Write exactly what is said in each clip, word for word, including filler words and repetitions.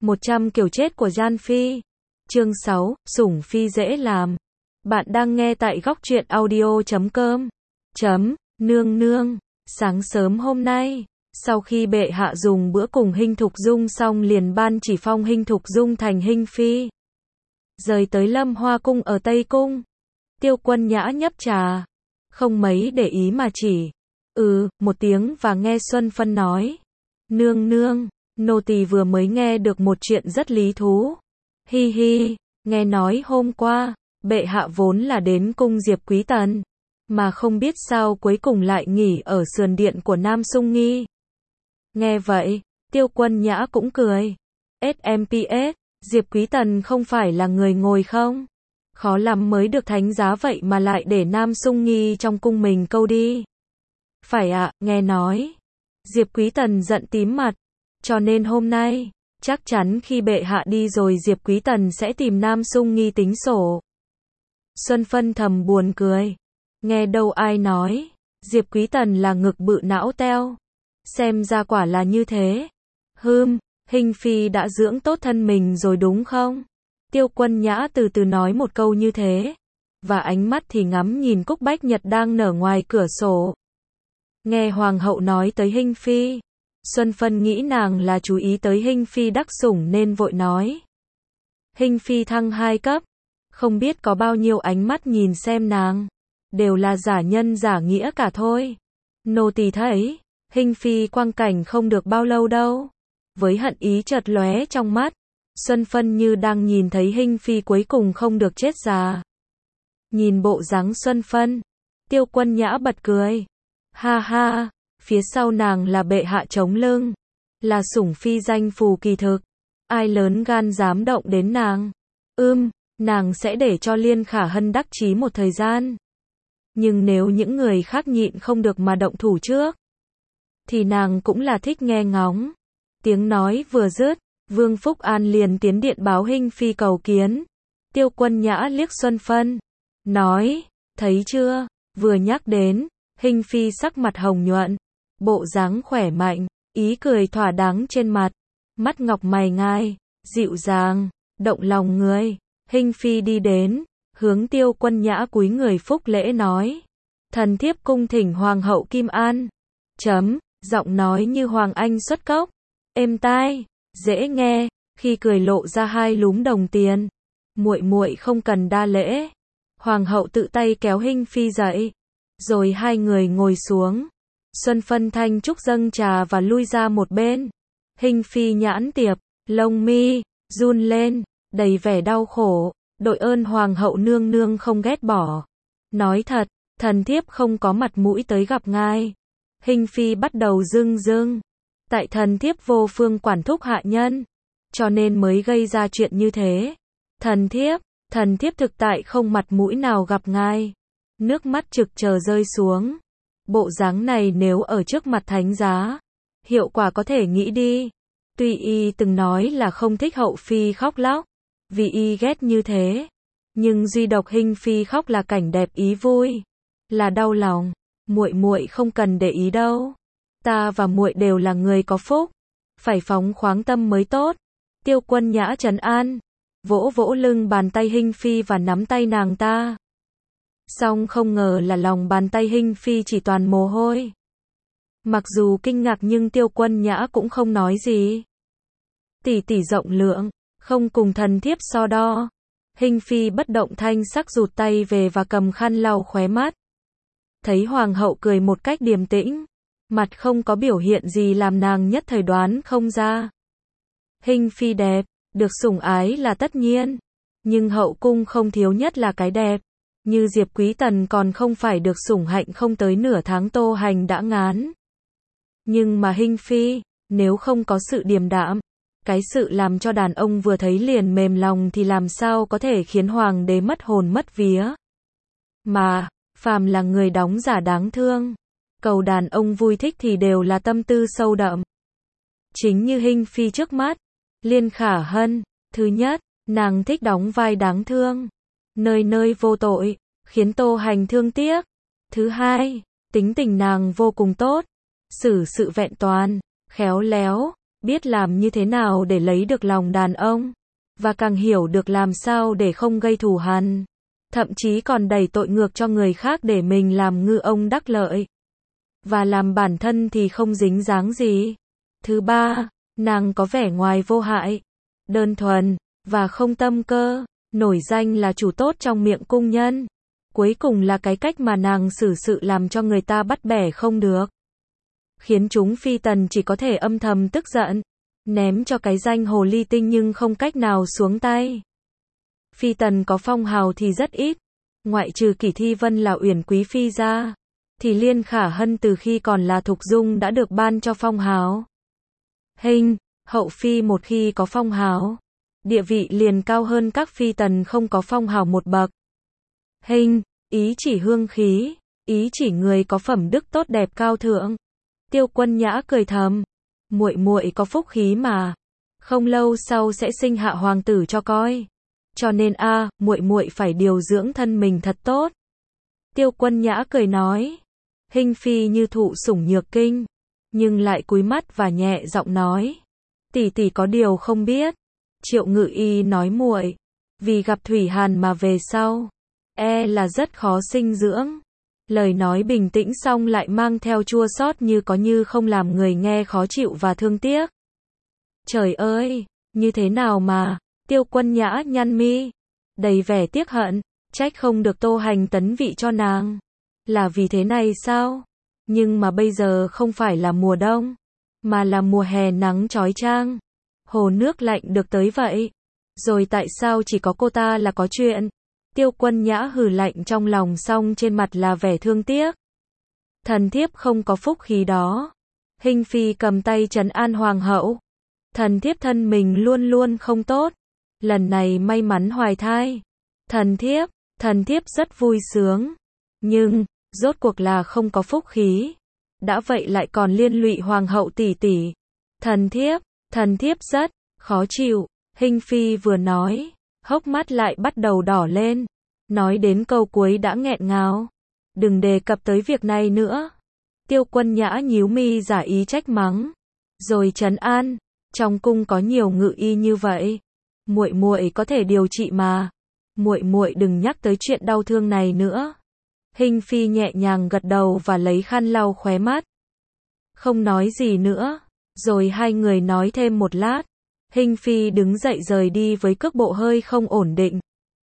một trăm kiểu chết của Gian Phi. Chương sáu, sủng phi dễ làm. Bạn đang nghe tại góc truyện audio chấm com. Chấm, nương nương. Sáng sớm hôm nay, sau khi bệ hạ dùng bữa cùng Hinh Thục Dung xong liền ban chỉ phong Hinh Thục Dung thành Hinh Phi. Rời tới Lâm Hoa Cung ở Tây Cung. Tiêu Quân Nhã nhấp trà. Không mấy để ý mà chỉ. Ừ, một tiếng và nghe Xuân Phân nói. Nương nương, nô tỳ vừa mới nghe được một chuyện rất lý thú. Hi hi, nghe nói hôm qua, bệ hạ vốn là đến cung Diệp Quý Tần. Mà không biết sao cuối cùng lại nghỉ ở sườn điện của Nam Sung Nghi. Nghe vậy, Tiêu Quân Nhã cũng cười. ét em pê ét, Diệp Quý Tần không phải là người ngồi không? Khó lắm mới được thánh giá vậy mà lại để Nam Sung Nghi trong cung mình câu đi. Phải ạ, à, nghe nói. Diệp Quý Tần giận tím mặt. Cho nên hôm nay, chắc chắn khi bệ hạ đi rồi Diệp Quý Tần sẽ tìm Nam Sung Nghi tính sổ. Xuân Phân thầm buồn cười. Nghe đâu ai nói, Diệp Quý Tần là ngực bự não teo. Xem ra quả là như thế. Hừm, Hinh Phi đã dưỡng tốt thân mình rồi đúng không? Tiêu Quân Nhã từ từ nói một câu như thế. Và ánh mắt thì ngắm nhìn cúc bách nhật đang nở ngoài cửa sổ. Nghe Hoàng hậu nói tới Hinh Phi. Xuân Phân nghĩ nàng là chú ý tới Hinh Phi đắc sủng nên vội nói. Hinh Phi thăng hai cấp. Không biết có bao nhiêu ánh mắt nhìn xem nàng. Đều là giả nhân giả nghĩa cả thôi. Nô tỳ thấy, Hinh Phi quang cảnh không được bao lâu đâu. Với hận ý chợt lóe trong mắt, Xuân Phân như đang nhìn thấy Hinh Phi cuối cùng không được chết già. Nhìn bộ dáng Xuân Phân, Tiêu Quân Nhã bật cười. Ha ha, phía sau nàng là bệ hạ chống lưng. Là sủng phi danh phù kỳ thực. Ai lớn gan dám động đến nàng. Ưm, nàng sẽ để cho Liên Khả Hân đắc chí một thời gian. Nhưng nếu những người khác nhịn không được mà động thủ trước, thì nàng cũng là thích nghe ngóng. Tiếng nói vừa dứt, Vương Phúc An liền tiến điện báo Hinh Phi cầu kiến. Tiêu Quân Nhã liếc Xuân Phân, nói, thấy chưa, vừa nhắc đến, Hinh Phi sắc mặt hồng nhuận, bộ dáng khỏe mạnh, ý cười thỏa đáng trên mặt, mắt ngọc mày ngai, dịu dàng, động lòng người. Hinh Phi đi đến, hướng Tiêu Quân Nhã cúi người phúc lễ nói, thần thiếp cung thỉnh Hoàng hậu Kim An. Chấm, giọng nói như Hoàng Anh xuất cốc, êm tai, dễ nghe, khi cười lộ ra hai lúm đồng tiền. Muội muội không cần đa lễ. Hoàng hậu tự tay kéo Hinh Phi dậy, rồi hai người ngồi xuống. Xuân Phân thanh trúc dâng trà và lui ra một bên. Hinh Phi nhãn tiệp, lông mi run lên, đầy vẻ đau khổ. Đội ơn Hoàng hậu nương nương không ghét bỏ. Nói thật, thần thiếp không có mặt mũi tới gặp ngài. Hinh Phi bắt đầu rưng rưng. Tại thần thiếp vô phương quản thúc hạ nhân, cho nên mới gây ra chuyện như thế. Thần thiếp, thần thiếp thực tại không mặt mũi nào gặp ngài. Nước mắt trực chờ rơi xuống. Bộ dáng này nếu ở trước mặt thánh giá, hiệu quả có thể nghĩ đi. Tuy y từng nói là không thích hậu phi khóc lóc, vì y ghét như thế. Nhưng duy độc Hinh Phi khóc là cảnh đẹp ý vui. Là đau lòng. Muội muội không cần để ý đâu. Ta và muội đều là người có phúc. Phải phóng khoáng tâm mới tốt. Tiêu Quân Nhã trấn an. Vỗ vỗ lưng bàn tay Hinh Phi và nắm tay nàng ta. Song không ngờ là lòng bàn tay Hinh Phi chỉ toàn mồ hôi. Mặc dù kinh ngạc nhưng Tiêu Quân Nhã cũng không nói gì. Tỷ tỷ rộng lượng, không cùng thần thiếp so đo. Hinh Phi bất động thanh sắc rụt tay về và cầm khăn lau khóe mắt. Thấy Hoàng hậu cười một cách điềm tĩnh, mặt không có biểu hiện gì làm nàng nhất thời đoán không ra. Hinh Phi đẹp, được sủng ái là tất nhiên, nhưng hậu cung không thiếu nhất là cái đẹp. Như Diệp Quý Tần còn không phải được sủng hạnh không tới nửa tháng Tô Hành đã ngán. Nhưng mà Hinh Phi, nếu không có sự điềm đạm, cái sự làm cho đàn ông vừa thấy liền mềm lòng thì làm sao có thể khiến hoàng đế mất hồn mất vía. Mà, phàm là người đóng giả đáng thương, cầu đàn ông vui thích thì đều là tâm tư sâu đậm. Chính như Hinh Phi trước mắt, Liên Khả Hân, thứ nhất, nàng thích đóng vai đáng thương, nơi nơi vô tội, khiến Tô Hành thương tiếc. Thứ hai, tính tình nàng vô cùng tốt, xử sự vẹn toàn, khéo léo, biết làm như thế nào để lấy được lòng đàn ông, và càng hiểu được làm sao để không gây thù hằn, thậm chí còn đẩy tội ngược cho người khác để mình làm ngư ông đắc lợi, và làm bản thân thì không dính dáng gì. Thứ ba, nàng có vẻ ngoài vô hại, đơn thuần, và không tâm cơ, nổi danh là chủ tốt trong miệng cung nhân. Cuối cùng là cái cách mà nàng xử sự làm cho người ta bắt bẻ không được, khiến chúng phi tần chỉ có thể âm thầm tức giận, ném cho cái danh hồ ly tinh nhưng không cách nào xuống tay. Phi tần có phong hào thì rất ít, ngoại trừ Kỷ Thi Vân là uyển quý phi ra, thì Liên Khả Hân từ khi còn là thục dung đã được ban cho phong hào. Hình, hậu phi một khi có phong hào, địa vị liền cao hơn các phi tần không có phong hào một bậc. Hình, ý chỉ hương khí, ý chỉ người có phẩm đức tốt đẹp cao thượng. Tiêu Quân Nhã cười thầm, muội muội có phúc khí mà, không lâu sau sẽ sinh hạ hoàng tử cho coi. Cho nên a, à, muội muội phải điều dưỡng thân mình thật tốt. Tiêu Quân Nhã cười nói, Hình phi như thụ sủng nhược kinh, nhưng lại cúi mắt và nhẹ giọng nói, tỷ tỷ có điều không biết. Triệu Ngự Y nói muội, vì gặp thủy hàn mà về sau, e là rất khó sinh dưỡng. Lời nói bình tĩnh xong lại mang theo chua xót như có như không, làm người nghe khó chịu và thương tiếc. Trời ơi, như thế nào mà, Tiêu Quân Nhã nhăn mi, đầy vẻ tiếc hận, trách không được Tô Hành tấn vị cho nàng. Là vì thế này sao? Nhưng mà bây giờ không phải là mùa đông, mà là mùa hè nắng chói chang. Hồ nước lạnh được tới vậy. Rồi tại sao chỉ có cô ta là có chuyện? Tiêu Quân Nhã hừ lạnh trong lòng, xong trên mặt là vẻ thương tiếc. Thần thiếp không có phúc khí đó. Hình phi cầm tay trấn an hoàng hậu. Thần thiếp thân mình luôn luôn không tốt. Lần này may mắn hoài thai. Thần thiếp, thần thiếp rất vui sướng. Nhưng, rốt cuộc là không có phúc khí. Đã vậy lại còn liên lụy hoàng hậu tỷ tỷ. Thần thiếp, thần thiếp rất khó chịu. Hình phi vừa nói, hốc mắt lại bắt đầu đỏ lên. Nói đến câu cuối đã nghẹn ngào. Đừng đề cập tới việc này nữa. Tiêu Quân Nhã nhíu mi giả ý trách mắng. Rồi trấn an, trong cung có nhiều ngự y như vậy. Muội muội có thể điều trị mà. Muội muội đừng nhắc tới chuyện đau thương này nữa. Hình phi nhẹ nhàng gật đầu và lấy khăn lau khóe mắt. Không nói gì nữa. Rồi hai người nói thêm một lát. Hình phi đứng dậy rời đi với cước bộ hơi không ổn định.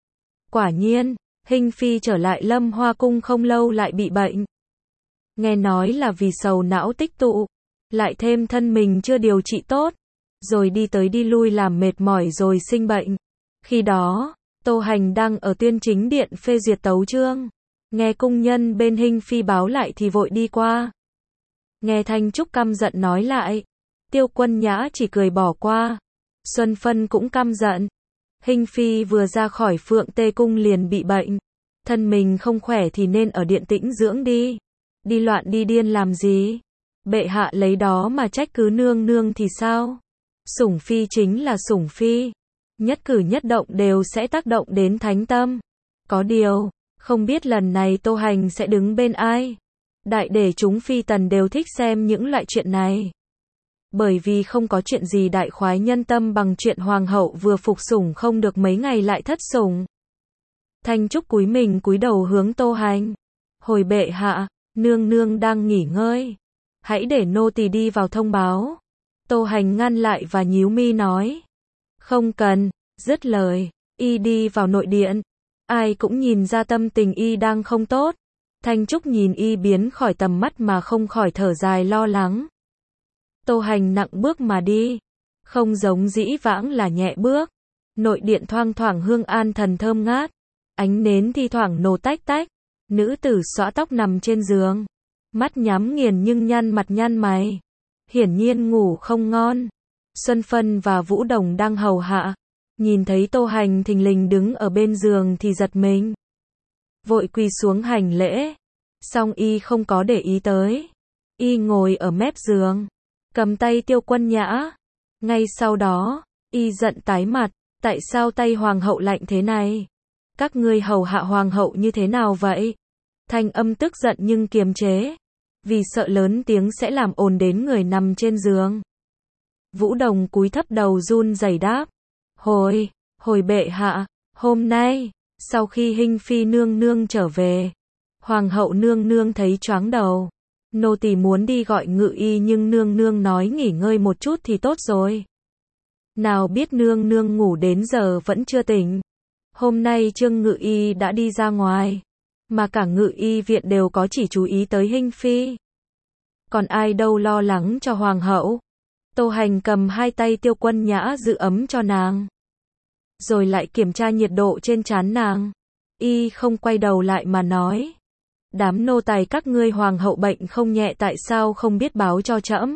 Quả nhiên, Hình phi trở lại Lâm Hoa Cung không lâu lại bị bệnh. Nghe nói là vì sầu não tích tụ, lại thêm thân mình chưa điều trị tốt, rồi đi tới đi lui làm mệt mỏi rồi sinh bệnh. Khi đó, Tô Hành đang ở Tuyên Chính Điện phê duyệt tấu chương. Nghe cung nhân bên Hình phi báo lại thì vội đi qua. Nghe Thanh Trúc căm giận nói lại, Tiêu Quân Nhã chỉ cười bỏ qua. Xuân Phân cũng căm giận. Hình phi vừa ra khỏi Phượng Tê Cung liền bị bệnh. Thân mình không khỏe thì nên ở điện tĩnh dưỡng đi. Đi loạn đi điên làm gì? Bệ hạ lấy đó mà trách cứ nương nương thì sao? Sủng phi chính là sủng phi. Nhất cử nhất động đều sẽ tác động đến thánh tâm. Có điều, không biết lần này Tô Hành sẽ đứng bên ai? Đại để chúng phi tần đều thích xem những loại chuyện này. Bởi vì không có chuyện gì đại khoái nhân tâm bằng chuyện hoàng hậu vừa phục sủng không được mấy ngày lại thất sủng. Thanh Trúc cúi mình cúi đầu hướng Tô Hành. Hồi bệ hạ, nương nương đang nghỉ ngơi. Hãy để nô tỳ đi vào thông báo. Tô Hành ngăn lại và nhíu mi nói. Không cần, dứt lời, y đi vào nội điện. Ai cũng nhìn ra tâm tình y đang không tốt. Thanh Trúc nhìn y biến khỏi tầm mắt mà không khỏi thở dài lo lắng. Tô Hành nặng bước mà đi, không giống dĩ vãng là nhẹ bước. Nội điện thoang thoảng hương an thần thơm ngát, ánh nến thi thoảng nổ tách tách. Nữ tử xõa tóc nằm trên giường, mắt nhắm nghiền nhưng nhăn mặt nhăn mày, hiển nhiên ngủ không ngon. Xuân Phân và Vũ Đồng đang hầu hạ, nhìn thấy Tô Hành thình lình đứng ở bên giường thì giật mình, vội quỳ xuống hành lễ. Song y không có để ý tới, y ngồi ở mép giường, cầm tay Tiêu Quân Nhã. Ngay sau đó, y giận tái mặt, tại sao tay hoàng hậu lạnh thế này? Các ngươi hầu hạ hoàng hậu như thế nào vậy? Thanh âm tức giận nhưng kiềm chế, vì sợ lớn tiếng sẽ làm ồn đến người nằm trên giường. Vũ Đồng cúi thấp đầu run rẩy đáp. Hồi, hồi bệ hạ, hôm nay, sau khi Hinh Phi nương nương trở về, Hoàng hậu nương nương thấy choáng đầu. Nô tỳ muốn đi gọi ngự y nhưng nương nương nói nghỉ ngơi một chút thì tốt rồi. Nào biết nương nương ngủ đến giờ vẫn chưa tỉnh. Hôm nay Trương ngự y đã đi ra ngoài, mà cả ngự y viện đều có chỉ chú ý tới Hinh Phi. Còn ai đâu lo lắng cho Hoàng hậu. Tô Hành cầm hai tay Tiêu Quân Nhã giữ ấm cho nàng, rồi lại kiểm tra nhiệt độ trên trán nàng. Y không quay đầu lại mà nói. Đám nô tài các ngươi Hoàng hậu bệnh không nhẹ tại sao không biết báo cho trẫm?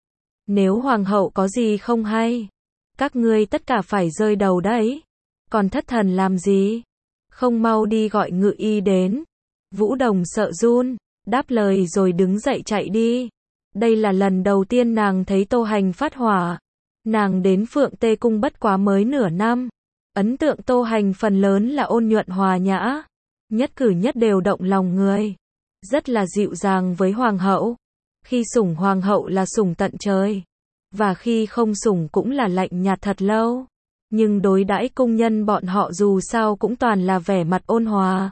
Nếu Hoàng hậu có gì không hay, các ngươi tất cả phải rơi đầu đấy. Còn thất thần làm gì? Không mau đi gọi ngự y đến. Vũ Đồng sợ run, đáp lời rồi đứng dậy chạy đi. Đây là lần đầu tiên nàng thấy Tô Hành phát hỏa. Nàng đến Phượng Tê Cung bất quá mới nửa năm. Ấn tượng Tô Hành phần lớn là ôn nhuận hòa nhã, nhất cử nhất đều động lòng người, rất là dịu dàng với Hoàng hậu. Khi sủng Hoàng hậu là sủng tận trời, và khi không sủng cũng là lạnh nhạt thật lâu. Nhưng đối đãi cung nhân bọn họ dù sao cũng toàn là vẻ mặt ôn hòa,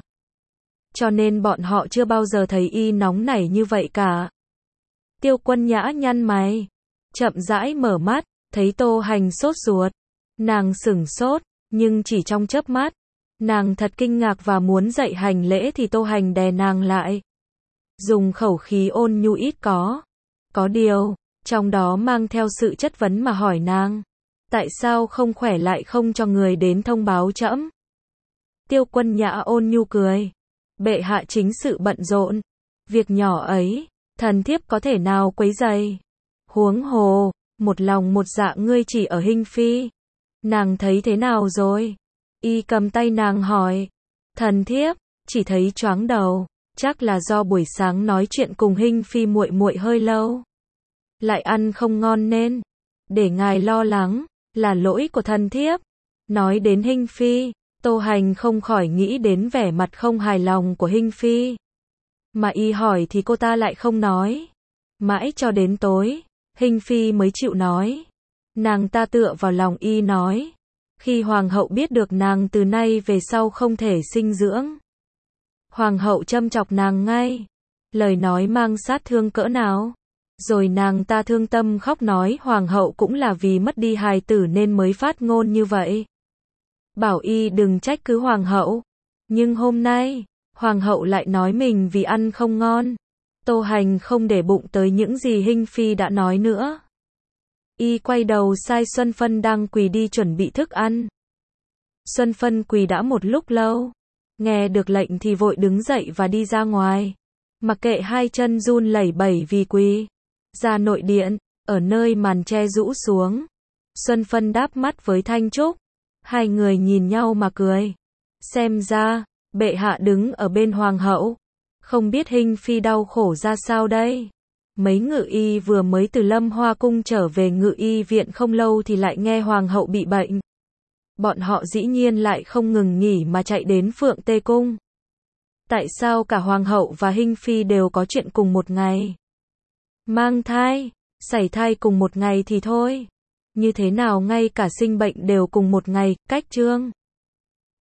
cho nên bọn họ chưa bao giờ thấy y nóng nảy như vậy cả. Tiêu Quân Nhã nhăn mày, chậm rãi mở mắt, thấy Tô Hành sốt ruột. Nàng sửng sốt, nhưng chỉ trong chớp mắt, nàng thật kinh ngạc và muốn dậy hành lễ thì Tô Hành đè nàng lại. Dùng khẩu khí ôn nhu ít có, có điều, trong đó mang theo sự chất vấn mà hỏi nàng. Tại sao không khỏe lại không cho người đến thông báo trẫm? Tiêu Quân Nhã ôn nhu cười. Bệ hạ chính sự bận rộn. Việc nhỏ ấy, thần thiếp có thể nào quấy rầy. Huống hồ, một lòng một dạ ngươi chỉ ở Hinh Phi. Nàng thấy thế nào rồi? Y cầm tay nàng hỏi. Thần thiếp, chỉ thấy choáng đầu. Chắc là do buổi sáng nói chuyện cùng Hinh Phi muội muội hơi lâu. Lại ăn không ngon nên. Để ngài lo lắng, là lỗi của thần thiếp. Nói đến Hinh Phi, Tô Hành không khỏi nghĩ đến vẻ mặt không hài lòng của Hinh Phi. Mà y hỏi thì cô ta lại không nói. Mãi cho đến tối, Hinh Phi mới chịu nói. Nàng ta tựa vào lòng y nói. Khi Hoàng hậu biết được nàng từ nay về sau không thể sinh dưỡng, Hoàng hậu châm chọc nàng ngay. Lời nói mang sát thương cỡ nào. Rồi nàng ta thương tâm khóc nói Hoàng hậu cũng là vì mất đi hài tử nên mới phát ngôn như vậy. Bảo y đừng trách cứ Hoàng hậu. Nhưng hôm nay, Hoàng hậu lại nói mình vì ăn không ngon. Tô Hành không để bụng tới những gì Hinh Phi đã nói nữa. Y quay đầu sai Xuân Phân đang quỳ đi chuẩn bị thức ăn. Xuân Phân quỳ đã một lúc lâu. Nghe được lệnh thì vội đứng dậy và đi ra ngoài. Mặc kệ hai chân run lẩy bẩy vì quỳ. Ra nội điện, ở nơi màn che rũ xuống. Xuân Phân đáp mắt với Thanh Trúc. Hai người nhìn nhau mà cười. Xem ra, bệ hạ đứng ở bên Hoàng hậu. Không biết Hinh Phi đau khổ ra sao đây. Mấy ngự y vừa mới từ Lâm Hoa Cung trở về ngự y viện không lâu thì lại nghe Hoàng hậu bị bệnh. Bọn họ dĩ nhiên lại không ngừng nghỉ mà chạy đến Phượng Tê Cung. Tại sao cả Hoàng hậu và Hinh Phi đều có chuyện cùng một ngày? Mang thai, sảy thai cùng một ngày thì thôi. Như thế nào ngay cả sinh bệnh đều cùng một ngày, cách Trương